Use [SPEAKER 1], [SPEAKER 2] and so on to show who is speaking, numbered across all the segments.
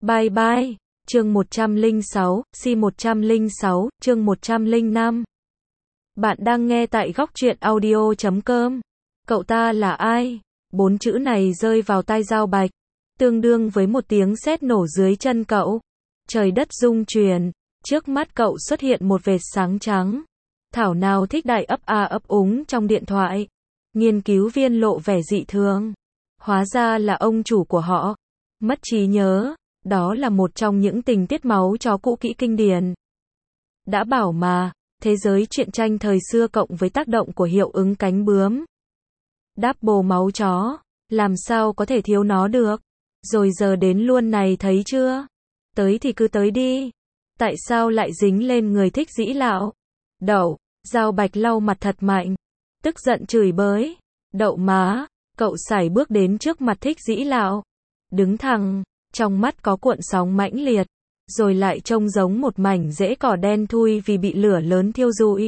[SPEAKER 1] Bye bye. Chương 106, C106, chương 105. Bạn đang nghe tại góc truyện audio.com. Cậu ta là ai? 4 chữ này rơi vào tai Giao Bạch, tương đương với một tiếng sét nổ dưới chân cậu. Trời đất rung chuyển, trước mắt cậu xuất hiện một vệt sáng trắng. Thảo nào thích đại ấp a ấp úng trong điện thoại. Nghiên cứu viên lộ vẻ dị thường. Hóa ra là ông chủ của họ. Mất trí nhớ. Đó là một trong những tình tiết máu chó cũ kỹ kinh điển. Đã bảo mà, thế giới truyện tranh thời xưa cộng với tác động của hiệu ứng cánh bướm. Double máu chó, làm sao có thể thiếu nó được. Rồi giờ đến luôn này thấy chưa? Tới thì cứ tới đi. Tại sao lại dính lên người thích dĩ lạo? Đậu, Giao Bạch lau mặt thật mạnh. Tức giận chửi bới. Đậu má, cậu sải bước đến trước mặt thích dĩ lạo. Đứng thẳng. Trong mắt có cuộn sóng mãnh liệt, rồi lại trông giống một mảnh rễ cỏ đen thui vì bị lửa lớn thiêu rụi.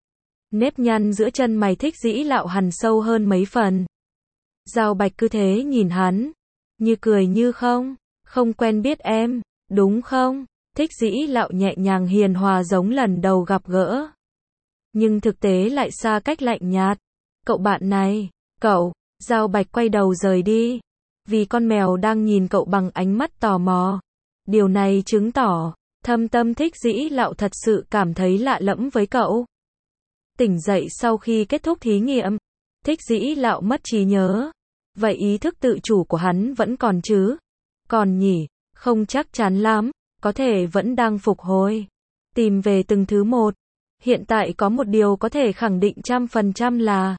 [SPEAKER 1] Nếp nhăn giữa chân mày thích dĩ lạo hằn sâu hơn mấy phần. Giao Bạch cứ thế nhìn hắn, như cười như không quen biết em, đúng không? Thích dĩ lạo nhẹ nhàng hiền hòa giống lần đầu gặp gỡ. Nhưng thực tế lại xa cách lạnh nhạt. Cậu bạn này, cậu, Giao Bạch quay đầu rời đi. Vì con mèo đang nhìn cậu bằng ánh mắt tò mò. Điều này chứng tỏ, thâm tâm thích dĩ lạo thật sự cảm thấy lạ lẫm với cậu. Tỉnh dậy sau khi kết thúc thí nghiệm, thích dĩ lạo mất trí nhớ. Vậy ý thức tự chủ của hắn vẫn còn chứ? Còn nhỉ, không chắc chắn lắm, có thể vẫn đang phục hồi. Tìm về từng thứ một. Hiện tại có một điều có thể khẳng định 100% là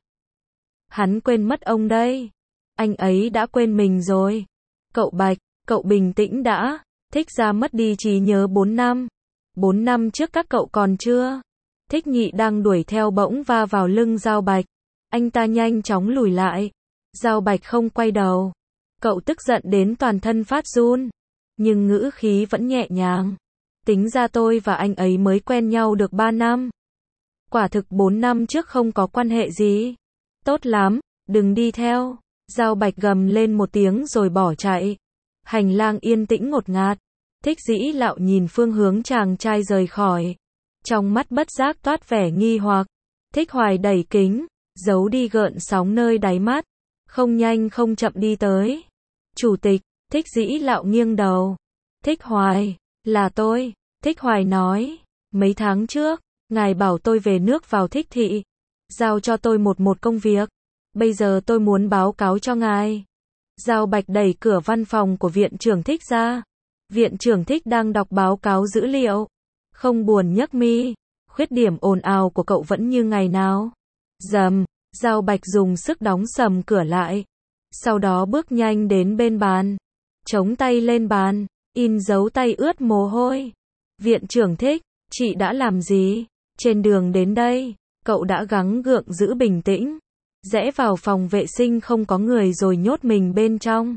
[SPEAKER 1] hắn quên mất ông đây. Anh ấy đã quên mình rồi. Cậu Bạch, cậu bình tĩnh đã. Thích ra mất đi trí nhớ 4 năm. 4 năm trước các cậu còn chưa? Thích Nhị đang đuổi theo bỗng va vào lưng Giao Bạch. Anh ta nhanh chóng lùi lại. Giao Bạch không quay đầu. Cậu tức giận đến toàn thân phát run. Nhưng ngữ khí vẫn nhẹ nhàng. Tính ra tôi và anh ấy mới quen nhau được 3 năm. Quả thực 4 năm trước không có quan hệ gì. Tốt lắm, đừng đi theo. Giao Bạch gầm lên một tiếng rồi bỏ chạy. Hành lang yên tĩnh ngột ngạt. Thích dĩ lạo nhìn phương hướng chàng trai rời khỏi. Trong mắt bất giác toát vẻ nghi hoặc. Thích Hoài đẩy kính, giấu đi gợn sóng nơi đáy mắt. Không nhanh không chậm đi tới. Chủ tịch, Thích dĩ lạo nghiêng đầu. Thích Hoài, là tôi. Thích Hoài nói. Mấy tháng trước, ngài bảo tôi về nước vào Thích thị. Giao cho tôi một công việc. Bây giờ tôi muốn báo cáo cho ngài. Giao Bạch đẩy cửa văn phòng của viện trưởng Thích ra. Viện trưởng Thích đang đọc báo cáo dữ liệu. Không buồn nhấc mi. Khuyết điểm ồn ào của cậu vẫn như ngày nào. Rầm, Giao Bạch dùng sức đóng sầm cửa lại. Sau đó bước nhanh đến bên bàn. Chống tay lên bàn. In dấu tay ướt mồ hôi. Viện trưởng Thích, chị đã làm gì? Trên đường đến đây, cậu đã gắng gượng giữ bình tĩnh. Rẽ vào phòng vệ sinh không có người rồi nhốt mình bên trong.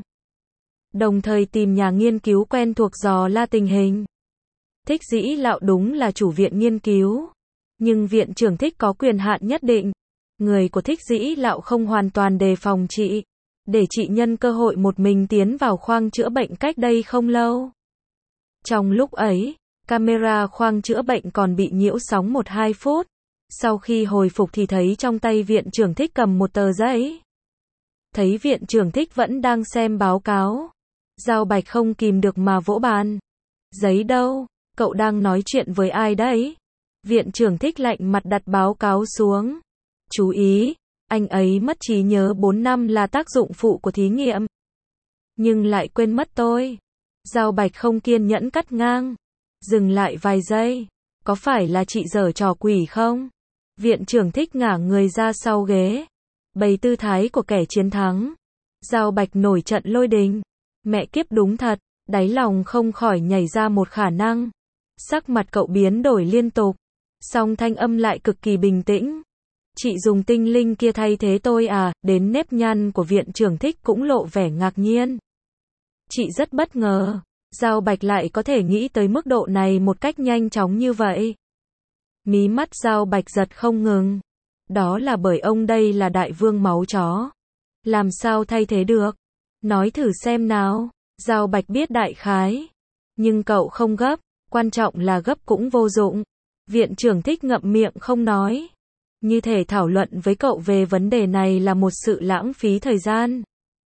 [SPEAKER 1] Đồng thời tìm nhà nghiên cứu quen thuộc dò la tình hình. Thích dĩ lạo đúng là chủ viện nghiên cứu. Nhưng viện trưởng Thích có quyền hạn nhất định. Người của Thích dĩ lạo không hoàn toàn đề phòng chị. Để chị nhân cơ hội một mình tiến vào khoang chữa bệnh cách đây không lâu. Trong lúc ấy, camera khoang chữa bệnh còn bị nhiễu sóng 1-2 phút. Sau khi hồi phục thì thấy trong tay viện trưởng Thích cầm một tờ giấy. Thấy viện trưởng Thích vẫn đang xem báo cáo. Giao Bạch không kìm được mà vỗ bàn. Giấy đâu? Cậu đang nói chuyện với ai đấy? Viện trưởng Thích lạnh mặt đặt báo cáo xuống. Chú ý, anh ấy mất trí nhớ 4 năm là tác dụng phụ của thí nghiệm. Nhưng lại quên mất tôi. Giao Bạch không kiên nhẫn cắt ngang. Dừng lại vài giây. Có phải là chị giở trò quỷ không? Viện trưởng Thích ngả người ra sau ghế. Bày tư thái của kẻ chiến thắng. Giao Bạch nổi trận lôi đình. Mẹ kiếp đúng thật, đáy lòng không khỏi nhảy ra một khả năng. Sắc mặt cậu biến đổi liên tục. Song thanh âm lại cực kỳ bình tĩnh. Chị dùng tinh linh kia thay thế tôi à? Đến nếp nhăn của viện trưởng Thích cũng lộ vẻ ngạc nhiên. Chị rất bất ngờ. Giao Bạch lại có thể nghĩ tới mức độ này một cách nhanh chóng như vậy. Mí mắt Giao Bạch giật không ngừng. Đó là bởi ông đây là đại vương máu chó. Làm sao thay thế được? Nói thử xem nào. Giao Bạch biết đại khái. Nhưng cậu không gấp, quan trọng là gấp cũng vô dụng. Viện trưởng Thích ngậm miệng không nói. Như thể thảo luận với cậu về vấn đề này là một sự lãng phí thời gian.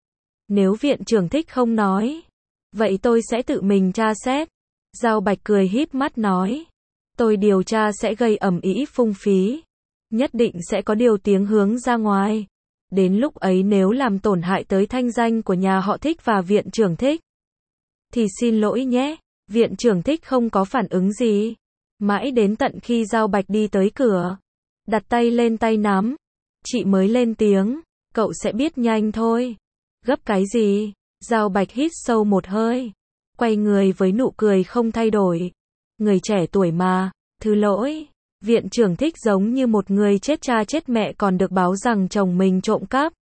[SPEAKER 1] Nếu viện trưởng Thích không nói, vậy tôi sẽ tự mình tra xét. Giao Bạch cười híp mắt nói. Tôi điều tra sẽ gây ầm ĩ phung phí. Nhất định sẽ có điều tiếng hướng ra ngoài. Đến lúc ấy nếu làm tổn hại tới thanh danh của nhà họ Thích và viện trưởng Thích, thì xin lỗi nhé. Viện trưởng Thích không có phản ứng gì. Mãi đến tận khi Giao Bạch đi tới cửa, đặt tay lên tay nắm, chị mới lên tiếng. Cậu sẽ biết nhanh thôi. Gấp cái gì? Giao Bạch hít sâu một hơi, quay người với nụ cười không thay đổi. Người trẻ tuổi mà, thứ lỗi. Viện trưởng Thích giống như một người chết cha chết mẹ còn được báo rằng chồng mình trộm cắp.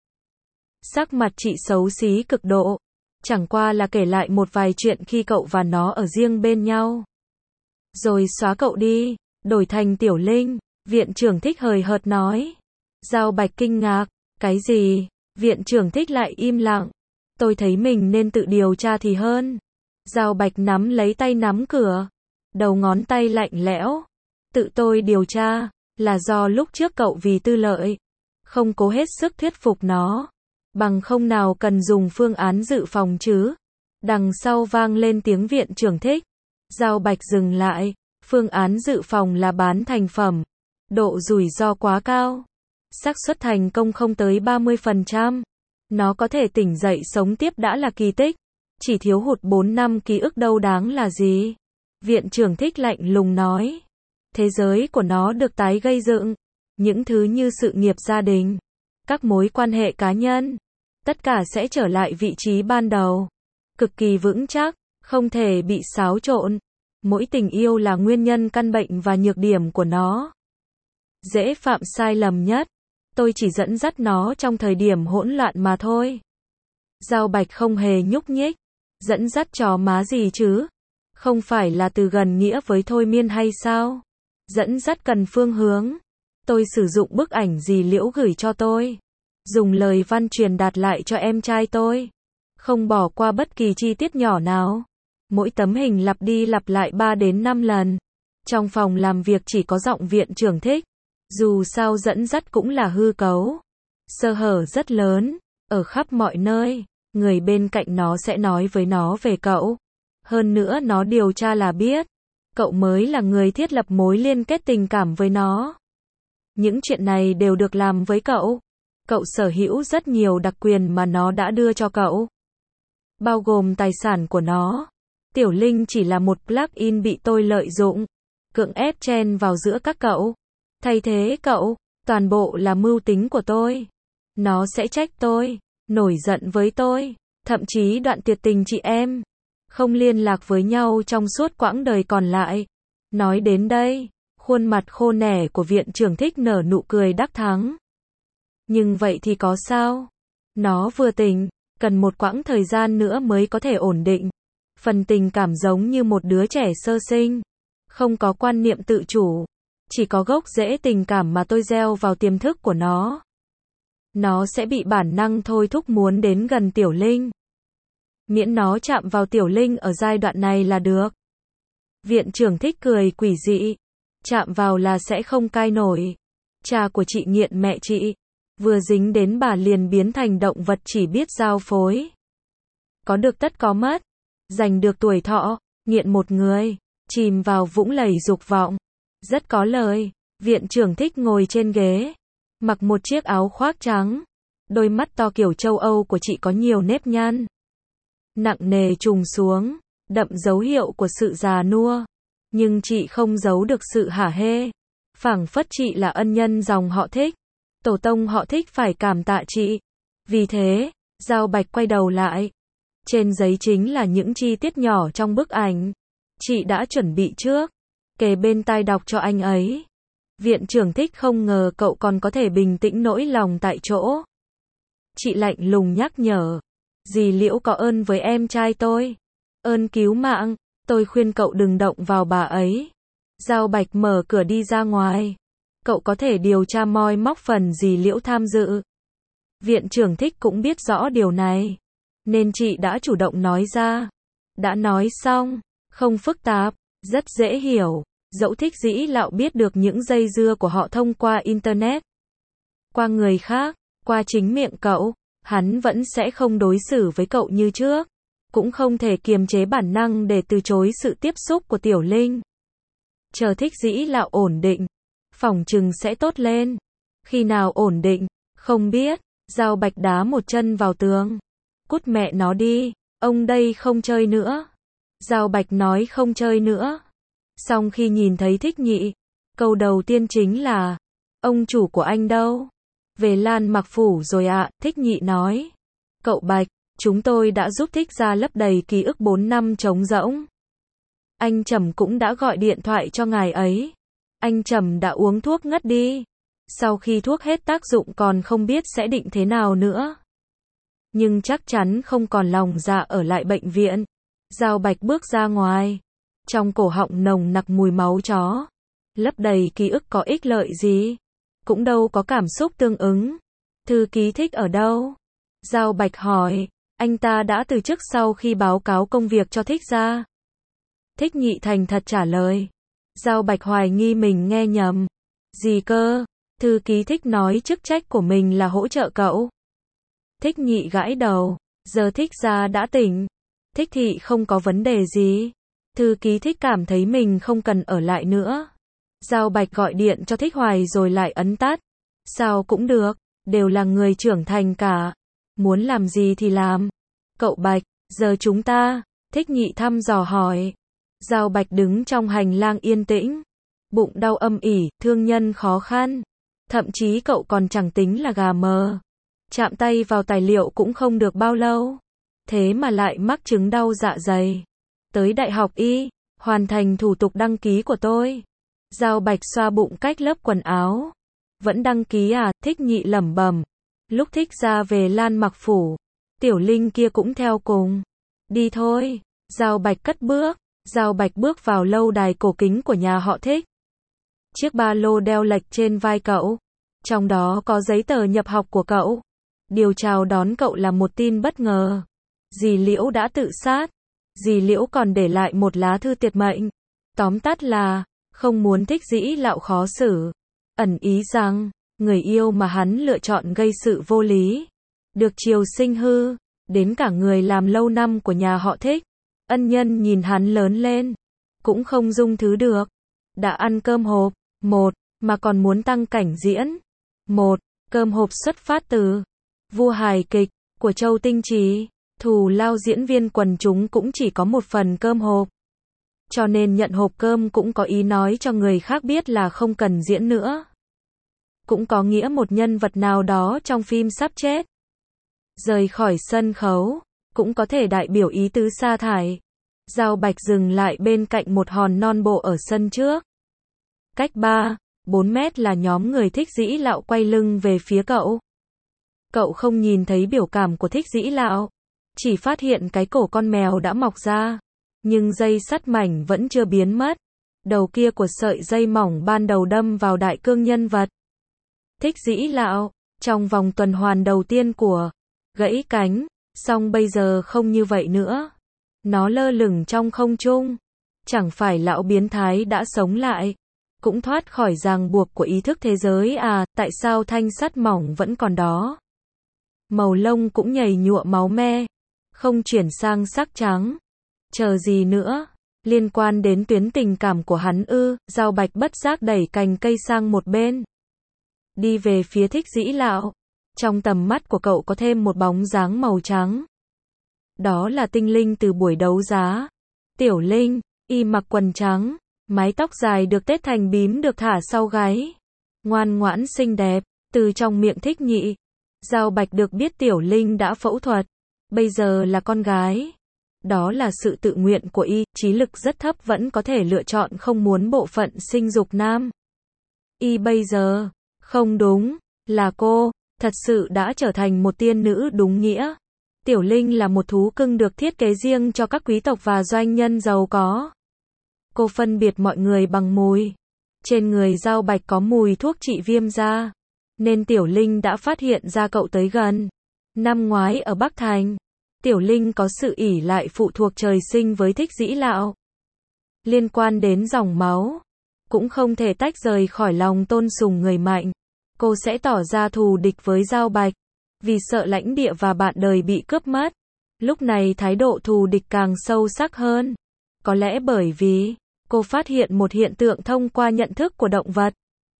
[SPEAKER 1] Sắc mặt chị xấu xí cực độ. Chẳng qua là kể lại một vài chuyện khi cậu và nó ở riêng bên nhau. Rồi xóa cậu đi, đổi thành Tiểu Linh. Viện trưởng Thích hời hợt nói. Giao Bạch kinh ngạc. Cái gì? Viện trưởng Thích lại im lặng. Tôi thấy mình nên tự điều tra thì hơn. Giao Bạch nắm lấy tay nắm cửa. Đầu ngón tay lạnh lẽo. Tự tôi điều tra, là do lúc trước cậu vì tư lợi, không cố hết sức thuyết phục nó. Bằng không nào cần dùng phương án dự phòng chứ. Đằng sau vang lên tiếng viện trưởng Thích. Giao Bạch dừng lại. Phương án dự phòng là bán thành phẩm. Độ rủi ro quá cao. Xác suất thành công không tới 30%. Nó có thể tỉnh dậy sống tiếp đã là kỳ tích. Chỉ thiếu hụt 4 năm ký ức đâu đáng là gì. Viện trưởng Thích lạnh lùng nói. Thế giới của nó được tái gây dựng. Những thứ như sự nghiệp gia đình, các mối quan hệ cá nhân, tất cả sẽ trở lại vị trí ban đầu. Cực kỳ vững chắc, không thể bị xáo trộn. Mỗi tình yêu là nguyên nhân căn bệnh và nhược điểm của nó. Dễ phạm sai lầm nhất. Tôi chỉ dẫn dắt nó trong thời điểm hỗn loạn mà thôi. Giao Bạch không hề nhúc nhích. Dẫn dắt trò má gì chứ? Không phải là từ gần nghĩa với thôi miên hay sao? Dẫn dắt cần phương hướng. Tôi sử dụng bức ảnh dì Liễu gửi cho tôi. Dùng lời văn truyền đạt lại cho em trai tôi. Không bỏ qua bất kỳ chi tiết nhỏ nào. Mỗi tấm hình lặp đi lặp lại 3 đến 5 lần. Trong phòng làm việc chỉ có giọng viện trưởng Thích. Dù sao dẫn dắt cũng là hư cấu. Sơ hở rất lớn. Ở khắp mọi nơi. Người bên cạnh nó sẽ nói với nó về cậu. Hơn nữa nó điều tra là biết. Cậu mới là người thiết lập mối liên kết tình cảm với nó. Những chuyện này đều được làm với cậu. Cậu sở hữu rất nhiều đặc quyền mà nó đã đưa cho cậu. Bao gồm tài sản của nó. Tiểu Linh chỉ là một plug-in bị tôi lợi dụng. Cưỡng ép chen vào giữa các cậu. Thay thế cậu, toàn bộ là mưu tính của tôi. Nó sẽ trách tôi, nổi giận với tôi, thậm chí đoạn tuyệt tình chị em. Không liên lạc với nhau trong suốt quãng đời còn lại. Nói đến đây, khuôn mặt khô nẻ của viện trưởng Thích nở nụ cười đắc thắng. Nhưng vậy thì có sao? Nó vừa tỉnh, cần một quãng thời gian nữa mới có thể ổn định. Phần tình cảm giống như một đứa trẻ sơ sinh. Không có quan niệm tự chủ. Chỉ có gốc rễ tình cảm mà tôi gieo vào tiềm thức của nó. Nó sẽ bị bản năng thôi thúc muốn đến gần Tiểu Linh. Miễn nó chạm vào Tiểu Linh ở giai đoạn này là được. Viện trưởng Thích cười quỷ dị. Chạm vào là sẽ không cai nổi. Cha của chị nghiện mẹ chị. Vừa dính đến bà liền biến thành động vật chỉ biết giao phối. Có được tất có mất. Giành được tuổi thọ. Nghiện một người. Chìm vào vũng lầy dục vọng. Rất có lời. Viện trưởng Thích ngồi trên ghế. Mặc một chiếc áo khoác trắng. Đôi mắt to kiểu châu Âu của chị có nhiều nếp nhăn. Nặng nề trùng xuống. Đậm dấu hiệu của sự già nua. Nhưng chị không giấu được sự hả hê. Phảng phất chị là ân nhân dòng họ Thích. Tổ tông họ Thích phải cảm tạ chị. Vì thế, Giao Bạch quay đầu lại. Trên giấy chính là những chi tiết nhỏ trong bức ảnh. Chị đã chuẩn bị trước. Kề bên tai đọc cho anh ấy. Viện trưởng Thích không ngờ cậu còn có thể bình tĩnh nỗi lòng tại chỗ. Chị lạnh lùng nhắc nhở. Dì Liễu có ơn với em trai tôi. Ơn cứu mạng. Tôi khuyên cậu đừng động vào bà ấy. Giao Bạch mở cửa đi ra ngoài. Cậu có thể điều tra moi móc phần dì Liễu tham dự. Viện trưởng Thích cũng biết rõ điều này. Nên chị đã chủ động nói ra. Đã nói xong. không phức tạp, rất dễ hiểu. Dẫu Thích Dĩ Lạo biết được những dây dưa của họ thông qua Internet, qua người khác, qua chính miệng cậu, hắn vẫn sẽ không đối xử với cậu như trước. Cũng không thể kiềm chế bản năng để từ chối sự tiếp xúc của Tiểu Linh. Chờ Thích Dĩ Lạo ổn định, phỏng chừng sẽ tốt lên. Khi nào ổn định, không biết. Giao Bạch đá một chân vào tường. Cút mẹ nó đi, ông đây không chơi nữa. Giao Bạch nói không chơi nữa. Xong khi nhìn thấy Thích Nhị, câu đầu tiên chính là, ông chủ của anh đâu? Về Lan Mặc Phủ rồi ạ, Thích Nhị nói. Cậu Bạch, chúng tôi đã giúp Thích gia lấp đầy ký ức 4 năm trống rỗng. Anh Trầm cũng đã gọi điện thoại cho ngài ấy. Anh Trầm đã uống thuốc ngất đi. Sau khi thuốc hết tác dụng còn không biết sẽ định thế nào nữa. Nhưng chắc chắn không còn lòng dạ ở lại bệnh viện. Giao Bạch bước ra ngoài. Trong cổ họng nồng nặc mùi máu chó. Lấp đầy ký ức có ích lợi gì? Cũng đâu có cảm xúc tương ứng. Thư ký Thích ở đâu? Giao Bạch hỏi. Anh ta đã từ chức sau khi báo cáo công việc cho Thích gia. Thích Nhị thành thật trả lời. Giao Bạch hoài nghi mình nghe nhầm. Gì cơ? Thư ký Thích nói chức trách của mình là hỗ trợ cậu. Thích Nhị gãi đầu. Giờ Thích gia đã tỉnh. Thích thị không có vấn đề gì. Thư ký Thích cảm thấy mình không cần ở lại nữa. Giao Bạch gọi điện cho Thích Hoài rồi lại ấn tắt. Sao cũng được, đều là người trưởng thành cả. Muốn làm gì thì làm. Cậu Bạch, giờ chúng ta, Thích Nhị thăm dò hỏi. Giao Bạch đứng trong hành lang yên tĩnh. Bụng đau âm ỉ, thương nhân khó khăn. Thậm chí cậu còn chẳng tính là gà mờ. Chạm tay vào tài liệu cũng không được bao lâu. Thế mà lại mắc chứng đau dạ dày. Tới Đại học Y, hoàn thành thủ tục đăng ký của tôi. Giao Bạch xoa bụng cách lớp quần áo. Vẫn đăng ký à? Thích Nhị lẩm bẩm. Lúc Thích ra về Lan Mặc Phủ, Tiểu Linh kia cũng theo cùng. Đi thôi. Giao Bạch cất bước. Giao Bạch bước vào lâu đài cổ kính của nhà họ Thích. Chiếc ba lô đeo lệch trên vai cậu. Trong đó có giấy tờ nhập học của cậu. Điều chào đón cậu là một tin bất ngờ. Dì Liễu đã tự sát. Dì Liễu còn để lại một lá thư tuyệt mệnh. Tóm tắt là, không muốn Thích Dĩ Lạo khó xử. Ẩn ý rằng, người yêu mà hắn lựa chọn gây sự vô lý. Được chiều sinh hư, đến cả người làm lâu năm của nhà họ Thích. Ân nhân nhìn hắn lớn lên, cũng không dung thứ được. Đã ăn cơm hộp, một, mà còn muốn tăng cảnh diễn. Một, cơm hộp xuất phát từ vua hài kịch, của Châu Tinh Trì. Thù lao diễn viên quần chúng cũng chỉ có một phần cơm hộp. Cho nên nhận hộp cơm cũng có ý nói cho người khác biết là không cần diễn nữa. Cũng có nghĩa một nhân vật nào đó trong phim sắp chết. Rời khỏi sân khấu, cũng có thể đại biểu ý tứ sa thải. Giao Bạch dừng lại bên cạnh một hòn non bộ ở sân trước. Cách 3-4 mét là nhóm người Thích Dĩ Lạo quay lưng về phía cậu. Cậu không nhìn thấy biểu cảm của Thích Dĩ Lạo. Chỉ phát hiện cái cổ con mèo đã mọc ra. Nhưng dây sắt mảnh vẫn chưa biến mất. Đầu kia của sợi dây mỏng ban đầu đâm vào đại cương nhân vật. Thích Dĩ Lạo, trong vòng tuần hoàn đầu tiên của gãy cánh, song bây giờ không như vậy nữa. Nó lơ lửng trong không trung. Chẳng phải lão biến thái đã sống lại, cũng thoát khỏi ràng buộc của ý thức thế giới à, tại sao thanh sắt mỏng vẫn còn đó? Màu lông cũng nhầy nhụa máu me, không chuyển sang sắc trắng. Chờ gì nữa? Liên quan đến tuyến tình cảm của hắn ư? Giao Bạch bất giác đẩy cành cây sang một bên. Đi về phía Thích Dĩ Lạo. Trong tầm mắt của cậu có thêm một bóng dáng màu trắng. Đó là Tinh Linh từ buổi đấu giá. Tiểu Linh, y mặc quần trắng, mái tóc dài được tết thành bím được thả sau gáy. Ngoan ngoãn xinh đẹp, từ trong miệng Thích Nhị. Giao Bạch được biết Tiểu Linh đã phẫu thuật, bây giờ là con gái. Đó là sự tự nguyện của y, trí lực rất thấp vẫn có thể lựa chọn không muốn bộ phận sinh dục nam. Y bây giờ, không đúng, là cô, thật sự đã trở thành một tiên nữ đúng nghĩa. Tiểu Linh là một thú cưng được thiết kế riêng cho các quý tộc và doanh nhân giàu có. Cô phân biệt mọi người bằng mùi. Trên người Giao Bạch có mùi thuốc trị viêm da, nên Tiểu Linh đã phát hiện ra cậu tới gần. Năm ngoái ở Bắc Thành, Tiểu Linh có sự ỷ lại phụ thuộc trời sinh với Thích Dĩ Lạo. liên quan đến dòng máu, cũng không thể tách rời khỏi lòng tôn sùng người mạnh. Cô sẽ tỏ ra thù địch với Giao Bạch, vì sợ lãnh địa và bạn đời bị cướp mất. Lúc này thái độ thù địch càng sâu sắc hơn. Có lẽ bởi vì cô phát hiện một hiện tượng thông qua nhận thức của động vật.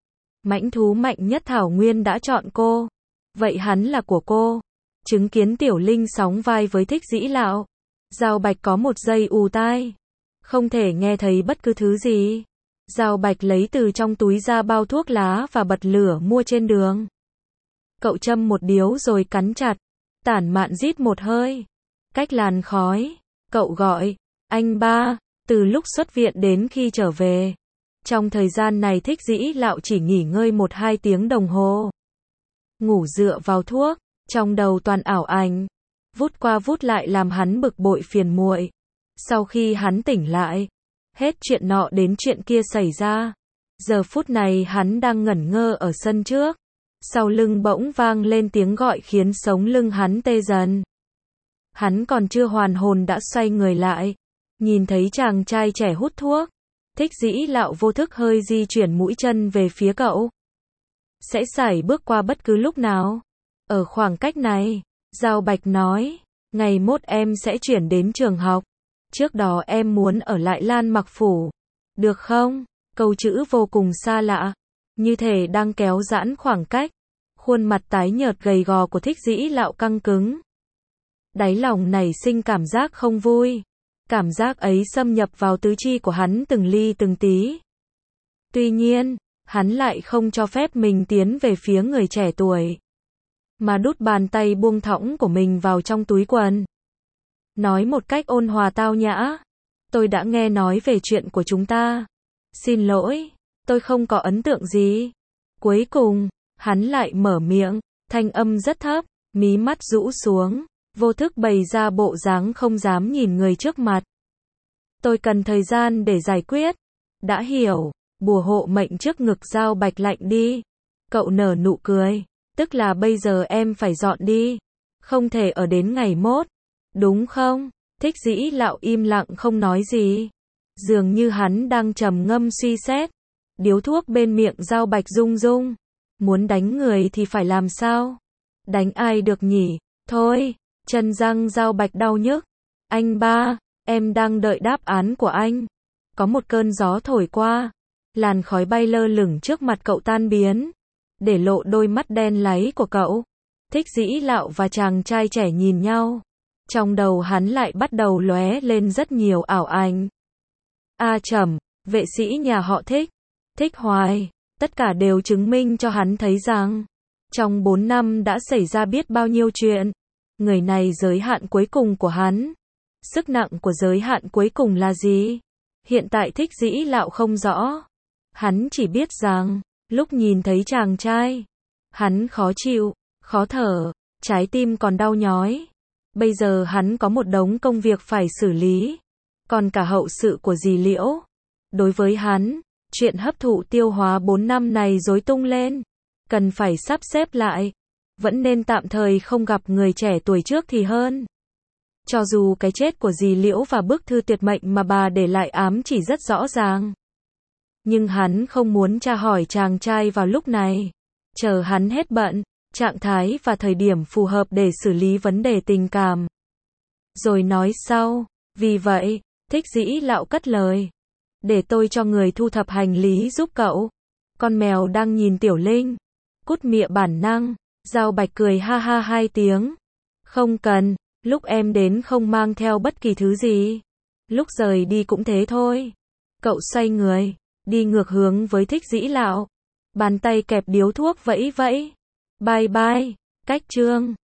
[SPEAKER 1] Mãnh thú mạnh nhất thảo nguyên đã chọn cô. Vậy hắn là của cô. Chứng kiến Tiểu Linh sóng vai với Thích Dĩ Lão, Giao Bạch có một giây ù tai. Không thể nghe thấy bất cứ thứ gì. Giao Bạch lấy từ trong túi ra bao thuốc lá và bật lửa mua trên đường. Cậu châm một điếu rồi cắn chặt. Tản Mạn rít một hơi. Cách làn khói, cậu gọi, anh ba, từ lúc xuất viện đến khi trở về. Trong thời gian này Thích Dĩ Lão chỉ nghỉ ngơi 1-2 tiếng đồng hồ. Ngủ dựa vào thuốc, trong đầu toàn ảo ảnh. Vút qua vút lại làm hắn bực bội phiền muội. Sau khi hắn tỉnh lại, hết chuyện nọ đến chuyện kia xảy ra. Giờ phút này hắn đang ngẩn ngơ ở sân trước. Sau lưng bỗng vang lên tiếng gọi khiến sống lưng hắn tê dần. Hắn còn chưa hoàn hồn đã xoay người lại. Nhìn thấy chàng trai trẻ hút thuốc. Thích Dĩ Lão vô thức hơi di chuyển mũi chân về phía cậu. Sẽ sải bước qua bất cứ lúc nào. Ở khoảng cách này, Giao Bạch nói, ngày mốt em sẽ chuyển đến trường học. Trước đó em muốn ở lại Lan Mặc Phủ. Được không? Câu chữ vô cùng xa lạ. Như thể đang kéo giãn khoảng cách. Khuôn mặt tái nhợt gầy gò của Thích Dĩ Lão căng cứng. Đáy lòng nảy sinh cảm giác không vui. Cảm giác ấy xâm nhập vào tứ chi của hắn từng ly từng tí. Tuy nhiên, hắn lại không cho phép mình tiến về phía người trẻ tuổi. Mà đút bàn tay buông thõng của mình vào trong túi quần. Nói một cách ôn hòa tao nhã. Tôi đã nghe nói về chuyện của chúng ta. Xin lỗi, tôi không có ấn tượng gì. Cuối cùng, hắn lại mở miệng, thanh âm rất thấp, mí mắt rũ xuống, vô thức bày ra bộ dáng không dám nhìn người trước mặt. Tôi cần thời gian để giải quyết. Đã hiểu, bùa hộ mệnh trước ngực Giao Bạch lạnh đi. Cậu nở nụ cười, tức là bây giờ em phải dọn đi. Không thể ở đến ngày mốt. Đúng không? Thích Dĩ Lão im lặng không nói gì. Dường như hắn đang trầm ngâm suy xét. Điếu thuốc bên miệng Giao Bạch rung rung. Muốn đánh người thì phải làm sao? Đánh ai được nhỉ? Thôi, chân răng Giao Bạch đau nhức. Anh ba, em đang đợi đáp án của anh. Có một cơn gió thổi qua. Làn khói bay lơ lửng trước mặt cậu tan biến. Để lộ đôi mắt đen láy của cậu. Thích Dĩ Lão và chàng trai trẻ nhìn nhau. Trong đầu hắn lại bắt đầu lóe lên rất nhiều ảo ảnh. A Trầm, vệ sĩ nhà họ Thích. Thích hoài. Tất cả đều chứng minh cho hắn thấy rằng, trong 4 năm đã xảy ra biết bao nhiêu chuyện. Người này giới hạn cuối cùng của hắn. Sức nặng của giới hạn cuối cùng là gì? Hiện tại Thích Dĩ Lão không rõ. Hắn chỉ biết rằng, lúc nhìn thấy chàng trai, hắn khó chịu, khó thở, trái tim còn đau nhói. Bây giờ hắn có một đống công việc phải xử lý. Còn cả hậu sự của dì Liễu. Đối với hắn, chuyện hấp thụ tiêu hóa 4 năm này rối tung lên. Cần phải sắp xếp lại. Vẫn nên tạm thời không gặp người trẻ tuổi trước thì hơn. Cho dù cái chết của dì Liễu và bức thư tuyệt mệnh mà bà để lại ám chỉ rất rõ ràng. Nhưng hắn không muốn tra hỏi chàng trai vào lúc này. Chờ hắn hết bận, trạng thái và thời điểm phù hợp để xử lý vấn đề tình cảm. Rồi nói sau. Vì vậy, Thích Dĩ Lão cất lời. Để tôi cho người thu thập hành lý giúp cậu. Con mèo đang nhìn Tiểu Linh. Cút mịa bản năng. Giao Bạch cười ha ha 2 tiếng. Không cần, lúc em đến không mang theo bất kỳ thứ gì. Lúc rời đi cũng thế thôi. Cậu xoay người, đi ngược hướng với Thích Dĩ Lão. Bàn tay kẹp điếu thuốc vẫy vẫy. Bye bye, cách chương.